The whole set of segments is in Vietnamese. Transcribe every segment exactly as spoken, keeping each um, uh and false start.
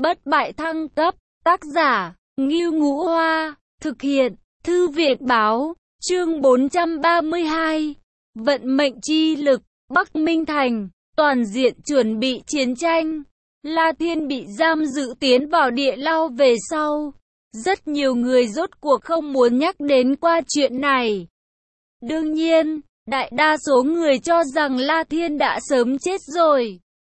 Bất bại thăng cấp, tác giả, Ngưu Ngũ Hoa, thực hiện, Thư viện báo, chương bốn trăm ba mươi hai, vận mệnh chi lực, Bắc Minh Thành, toàn diện chuẩn bị chiến tranh. La Thiên bị giam giữ tiến vào địa lao về sau. Rất nhiều người rốt cuộc không muốn nhắc đến qua chuyện này. Đương nhiên, đại đa số người cho rằng La Thiên đã sớm chết rồi.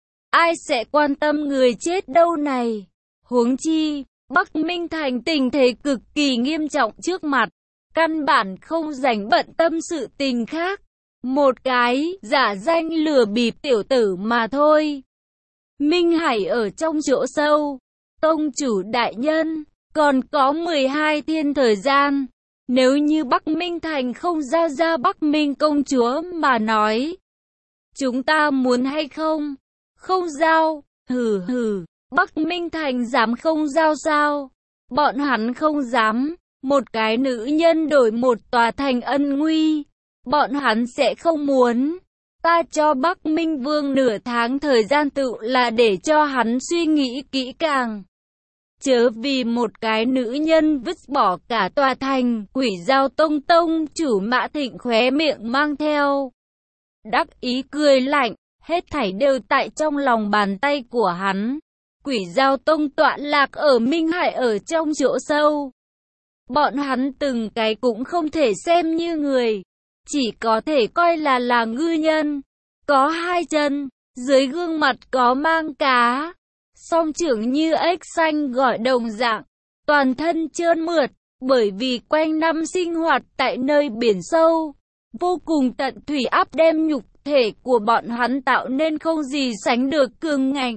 Ai sẽ quan tâm người chết đâu này? Huống chi, Bắc Minh Thành tình thế cực kỳ nghiêm trọng trước mặt. Căn bản không rảnh bận tâm sự tình khác. Một cái giả danh lừa bịp tiểu tử mà thôi. Minh Hải ở trong chỗ sâu. Tông chủ đại nhân, còn có mười hai thiên thời gian. Nếu như Bắc Minh Thành không giao ra Bắc Minh công chúa mà nói, chúng ta muốn hay không? Không giao, hừ hừ, Bắc Minh Thành dám không giao sao? Bọn hắn không dám, một cái nữ nhân đổi một tòa thành ân nguy, bọn hắn sẽ không muốn. Ta cho Bắc Minh Vương nửa tháng thời gian tự là để cho hắn suy nghĩ kỹ càng. Chớ vì một cái nữ nhân vứt bỏ cả tòa thành. Quỷ Dao Tông tông chủ Mã Thịnh khóe miệng mang theo đắc ý cười lạnh, hết thảy đều tại trong lòng bàn tay của hắn. Quỷ Dao Tông tọa lạc ở Minh Hải ở trong chỗ sâu. Bọn hắn từng cái cũng không thể xem như người, chỉ có thể coi là là ngư nhân. Có hai chân, dưới gương mặt có mang cá, song trưởng như ếch xanh gọi đồng dạng, toàn thân trơn mượt, bởi vì quanh năm sinh hoạt tại nơi biển sâu, vô cùng tận thủy áp đem nhục thể của bọn hắn tạo nên không gì sánh được cường ngạnh.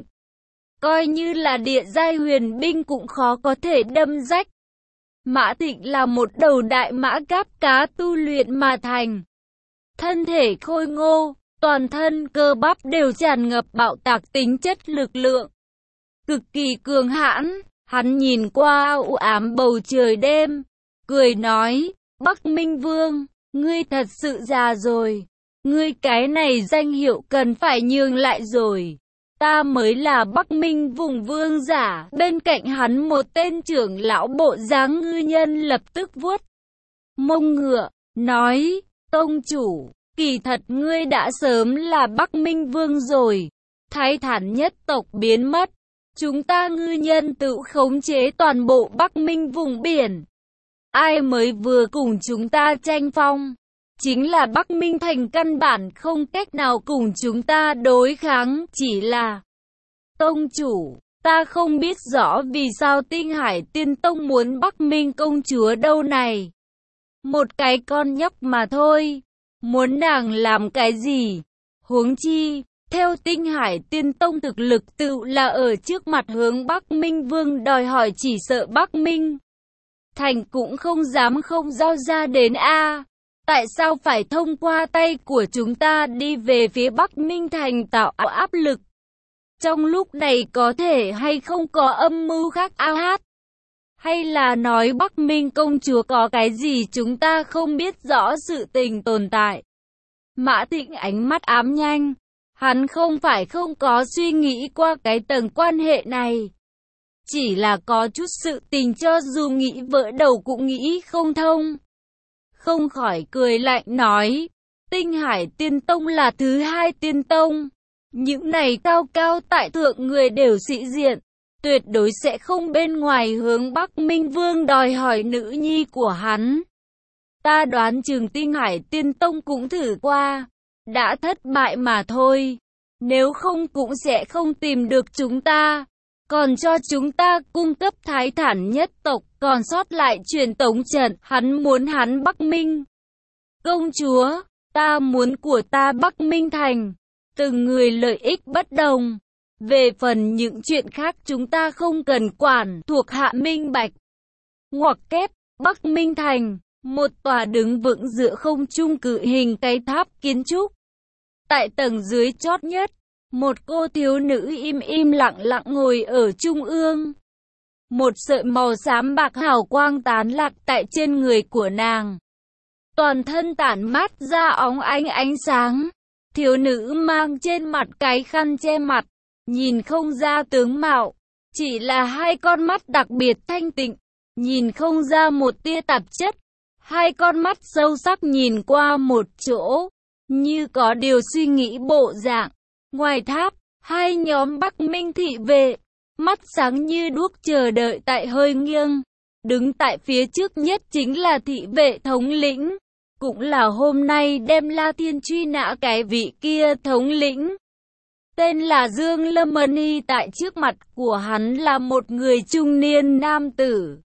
Coi như là địa giai huyền binh cũng khó có thể đâm rách. Mã Thịnh là một đầu đại mã cáp cá tu luyện mà thành. Thân thể khôi ngô, toàn thân cơ bắp đều tràn ngập bạo tạc tính chất lực lượng. Cực kỳ cường hãn, hắn nhìn qua u ám bầu trời đêm, cười nói, Bắc Minh Vương, ngươi thật sự già rồi, ngươi cái này danh hiệu cần phải nhường lại rồi. Ta mới là Bắc Minh vùng vương giả. Bên cạnh hắn một tên trưởng lão bộ dáng ngư nhân lập tức vuốt mông ngựa, nói, tông chủ, kỳ thật ngươi đã sớm là Bắc Minh Vương rồi. Thái Thản nhất tộc biến mất, chúng ta ngư nhân tự khống chế toàn bộ Bắc Minh vùng biển. Ai mới vừa cùng chúng ta tranh phong? Chính là Bắc Minh Thành căn bản không cách nào cùng chúng ta đối kháng, chỉ là tông chủ, ta không biết rõ vì sao Tinh Hải Tiên Tông muốn Bắc Minh công chúa đâu này. Một cái con nhóc mà thôi, muốn nàng làm cái gì? Huống chi, theo Tinh Hải Tiên Tông thực lực tự là ở trước mặt hướng Bắc Minh Vương đòi hỏi, chỉ sợ Bắc Minh Thành cũng không dám không giao ra đến a. Tại sao phải thông qua tay của chúng ta đi về phía Bắc Minh Thành tạo áp lực? Trong lúc này có thể hay không có âm mưu khác a hát? Hay là nói Bắc Minh công chúa có cái gì chúng ta không biết rõ sự tình tồn tại? Mã Thịnh ánh mắt ám nhanh. Hắn không phải không có suy nghĩ qua cái tầng quan hệ này. Chỉ là có chút sự tình cho dù nghĩ vỡ đầu cũng nghĩ không thông. Không khỏi cười lạnh nói, Tinh Hải Tiên Tông là thứ hai tiên tông. Những này cao cao tại thượng người đều sĩ diện, tuyệt đối sẽ không bên ngoài hướng Bắc Minh Vương đòi hỏi nữ nhi của hắn. Ta đoán chừng Tinh Hải Tiên Tông cũng thử qua, đã thất bại mà thôi. Nếu không cũng sẽ không tìm được chúng ta, còn cho chúng ta cung cấp Thái Thản nhất tộc, còn sót lại truyền tống trận. Hắn muốn hắn Bắc Minh công chúa, ta muốn của ta Bắc Minh Thành. Từng người lợi ích bất đồng. Về phần những chuyện khác chúng ta không cần quản, thuộc hạ minh bạch. Ngoặc kép, Bắc Minh Thành, một tòa đứng vững giữa không trung cự hình cái tháp kiến trúc. Tại tầng dưới chót nhất, một cô thiếu nữ im im lặng lặng ngồi ở trung ương. Một sợi màu xám bạc hào quang tán lạc tại trên người của nàng. Toàn thân tản mát ra óng ánh ánh sáng. Thiếu nữ mang trên mặt cái khăn che mặt, nhìn không ra tướng mạo, chỉ là hai con mắt đặc biệt thanh tịnh, nhìn không ra một tia tạp chất. Hai con mắt sâu sắc nhìn qua một chỗ, như có điều suy nghĩ bộ dạng. Ngoài tháp, hai nhóm Bắc Minh thị vệ, mắt sáng như đuốc chờ đợi tại hơi nghiêng. Đứng tại phía trước nhất chính là thị vệ thống lĩnh, cũng là hôm nay đem La Thiên truy nã cái vị kia thống lĩnh. Tên là Dương Lâm Mani, tại trước mặt của hắn là một người trung niên nam tử.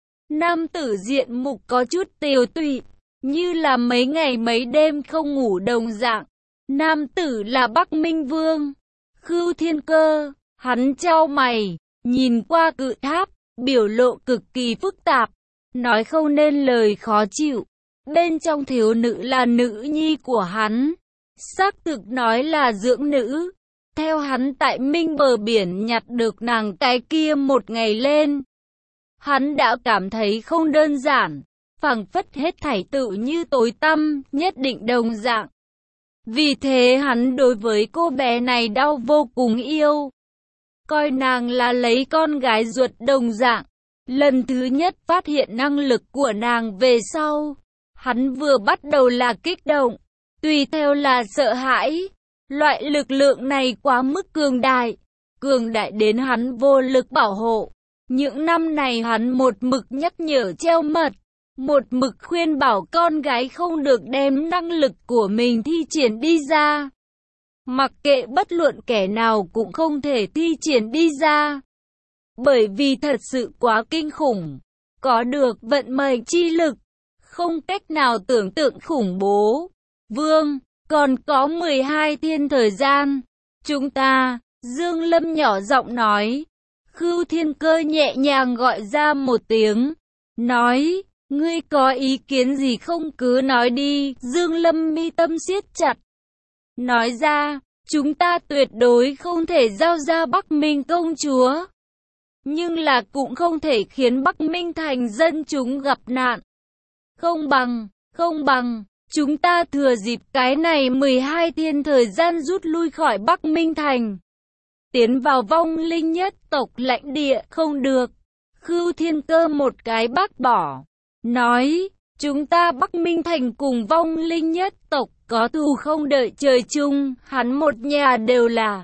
Nam tử diện mục có chút tiều tụy, như là mấy ngày mấy đêm không ngủ đồng dạng. Nam tử là Bắc Minh Vương, Khưu Thiên Cơ. Hắn chau mày, nhìn qua cự tháp, biểu lộ cực kỳ phức tạp, nói không nên lời khó chịu. Bên trong thiếu nữ là nữ nhi của hắn, xác thực nói là dưỡng nữ. Theo hắn tại Minh bờ biển nhặt được nàng cái kia một ngày lên, hắn đã cảm thấy không đơn giản, phảng phất hết thảy tự như tối tăm, nhất định đồng dạng. Vì thế hắn đối với cô bé này đau vô cùng yêu, coi nàng là lấy con gái ruột đồng dạng. Lần thứ nhất phát hiện năng lực của nàng về sau, hắn vừa bắt đầu là kích động, tùy theo là sợ hãi. Loại lực lượng này quá mức cường đại, cường đại đến hắn vô lực bảo hộ. Những năm này hắn một mực nhắc nhở treo mật, một mực khuyên bảo con gái không được đem năng lực của mình thi triển đi ra. Mặc kệ bất luận kẻ nào cũng không thể thi triển đi ra, bởi vì thật sự quá kinh khủng, có được vận mệnh chi lực, không cách nào tưởng tượng khủng bố. Vương, còn có mười hai thiên thời gian, chúng ta, Dương Lâm nhỏ giọng nói. Khưu Thiên Cơ nhẹ nhàng gọi ra một tiếng, nói, ngươi có ý kiến gì không cứ nói đi. Dương Lâm mi tâm siết chặt, nói ra, chúng ta tuyệt đối không thể giao ra Bắc Minh công chúa, nhưng là cũng không thể khiến Bắc Minh thành dân chúng gặp nạn. Không bằng, không bằng, chúng ta thừa dịp cái này mười hai thiên thời gian rút lui khỏi Bắc Minh thành, tiến vào vong linh nhất tộc lãnh địa. Không được. Khưu Thiên Cơ một cái bác bỏ, nói, chúng ta Bắc Minh thành cùng vong linh nhất tộc có thù không đợi trời chung, hắn một nhà đều là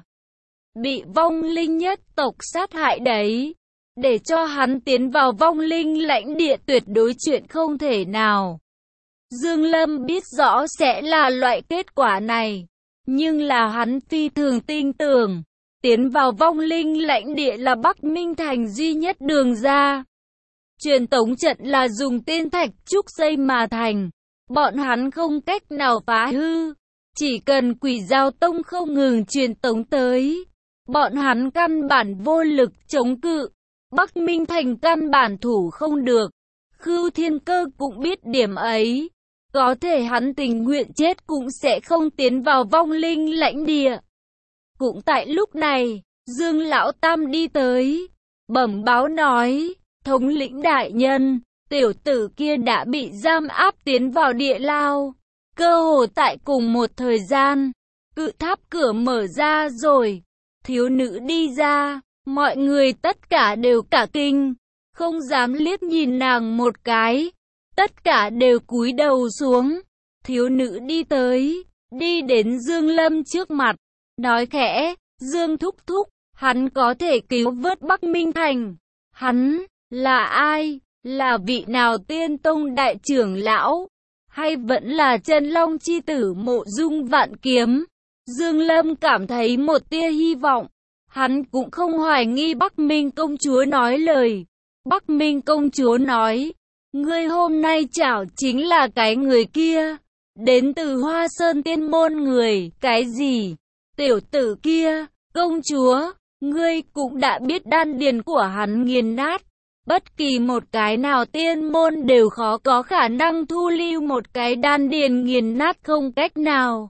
bị vong linh nhất tộc sát hại đấy. Để cho hắn tiến vào vong linh lãnh địa tuyệt đối chuyện không thể nào. Dương Lâm biết rõ sẽ là loại kết quả này, nhưng là hắn phi thường tin tưởng, tiến vào vong linh lãnh địa là Bắc Minh thành duy nhất đường ra. Truyền tống trận là dùng tiên thạch trúc xây mà thành, bọn hắn không cách nào phá hư, chỉ cần Quỷ Giao Tông không ngừng truyền tống tới, bọn hắn căn bản vô lực chống cự. Bắc Minh thành căn bản thủ không được. Khưu Thiên Cơ cũng biết điểm ấy, có thể hắn tình nguyện chết cũng sẽ không tiến vào vong linh lãnh địa. Cũng tại lúc này, Dương Lão Tam đi tới, bẩm báo nói, thống lĩnh đại nhân, tiểu tử kia đã bị giam áp tiến vào địa lao. Cơ hồ tại cùng một thời gian, cự tháp cửa mở ra rồi, thiếu nữ đi ra, mọi người tất cả đều cả kinh, không dám liếc nhìn nàng một cái, tất cả đều cúi đầu xuống. Thiếu nữ đi tới, đi đến Dương Lâm trước mặt, nói khẽ, Dương thúc thúc, hắn có thể cứu vớt Bắc Minh thành. Hắn, là ai? Là vị nào tiên tông đại trưởng lão? Hay vẫn là Chân Long chi tử Mộ Dung Vạn Kiếm? Dương Lâm cảm thấy một tia hy vọng. Hắn cũng không hoài nghi Bắc Minh công chúa nói lời. Bắc Minh công chúa nói, ngươi hôm nay chảo chính là cái người kia, đến từ Hoa Sơn Tiên môn người. Cái gì? Tiểu tử kia, công chúa, ngươi cũng đã biết đan điền của hắn nghiền nát. Bất kỳ một cái nào tiên môn đều khó có khả năng thu lưu một cái đan điền nghiền nát không cách nào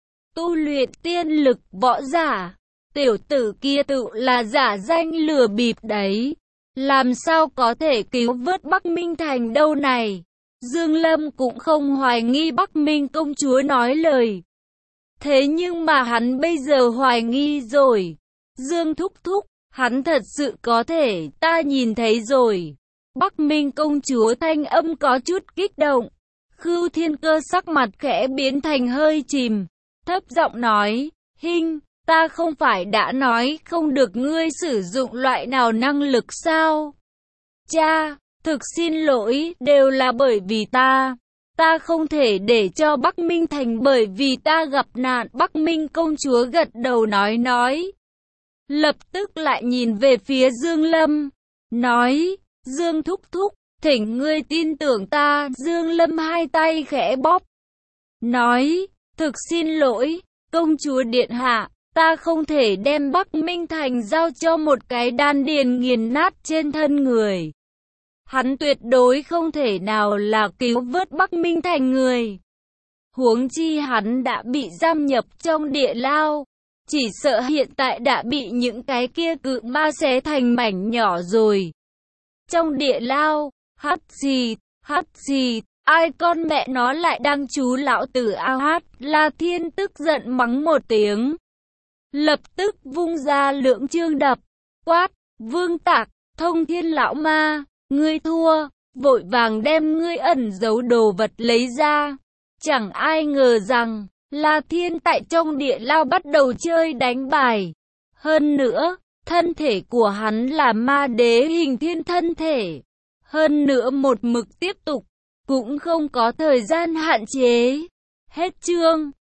tu luyện tiên lực võ giả. Tiểu tử kia tự là giả danh lừa bịp đấy, làm sao có thể cứu vớt Bắc Minh thành đâu này. Dương Lâm cũng không hoài nghi Bắc Minh công chúa nói lời. Thế nhưng mà hắn bây giờ hoài nghi rồi. Dương thúc thúc, Hắn thật sự có thể, ta nhìn thấy rồi. Bắc Minh công chúa thanh âm có chút kích động. Khưu Thiên Cơ sắc mặt khẽ biến thành hơi chìm, thấp giọng nói, Hinh, ta không phải đã nói không được ngươi sử dụng loại nào năng lực sao? Cha, thực xin lỗi, đều là bởi vì ta. Ta không thể để cho Bắc Minh thành bởi vì ta gặp nạn. Bắc Minh công chúa gật đầu nói nói. Lập tức lại nhìn về phía Dương Lâm, nói, Dương thúc thúc, thỉnh ngươi tin tưởng ta. Dương Lâm hai tay khẽ bóp, nói, thực xin lỗi, công chúa điện hạ, ta không thể đem Bắc Minh thành giao cho một cái đan điền nghiền nát trên thân người. Hắn tuyệt đối không thể nào là cứu vớt Bắc Minh thành người. Huống chi hắn đã bị giam nhập trong địa lao. Chỉ sợ hiện tại đã bị những cái kia cự ma xé thành mảnh nhỏ rồi. Trong địa lao, hắt gì, hắt gì, ai con mẹ nó lại đang chú lão tử ao hát. La Thiên tức giận mắng một tiếng. Lập tức vung ra lưỡng chương đập, quát, Vương Tạc, Thông Thiên lão ma, ngươi thua, vội vàng đem ngươi ẩn giấu đồ vật lấy ra. Chẳng ai ngờ rằng, La Thiên tại trong địa lao bắt đầu chơi đánh bài. Hơn nữa, thân thể của hắn là ma đế hình thiên thân thể. Hơn nữa một mực tiếp tục, cũng không có thời gian hạn chế. Hết chương.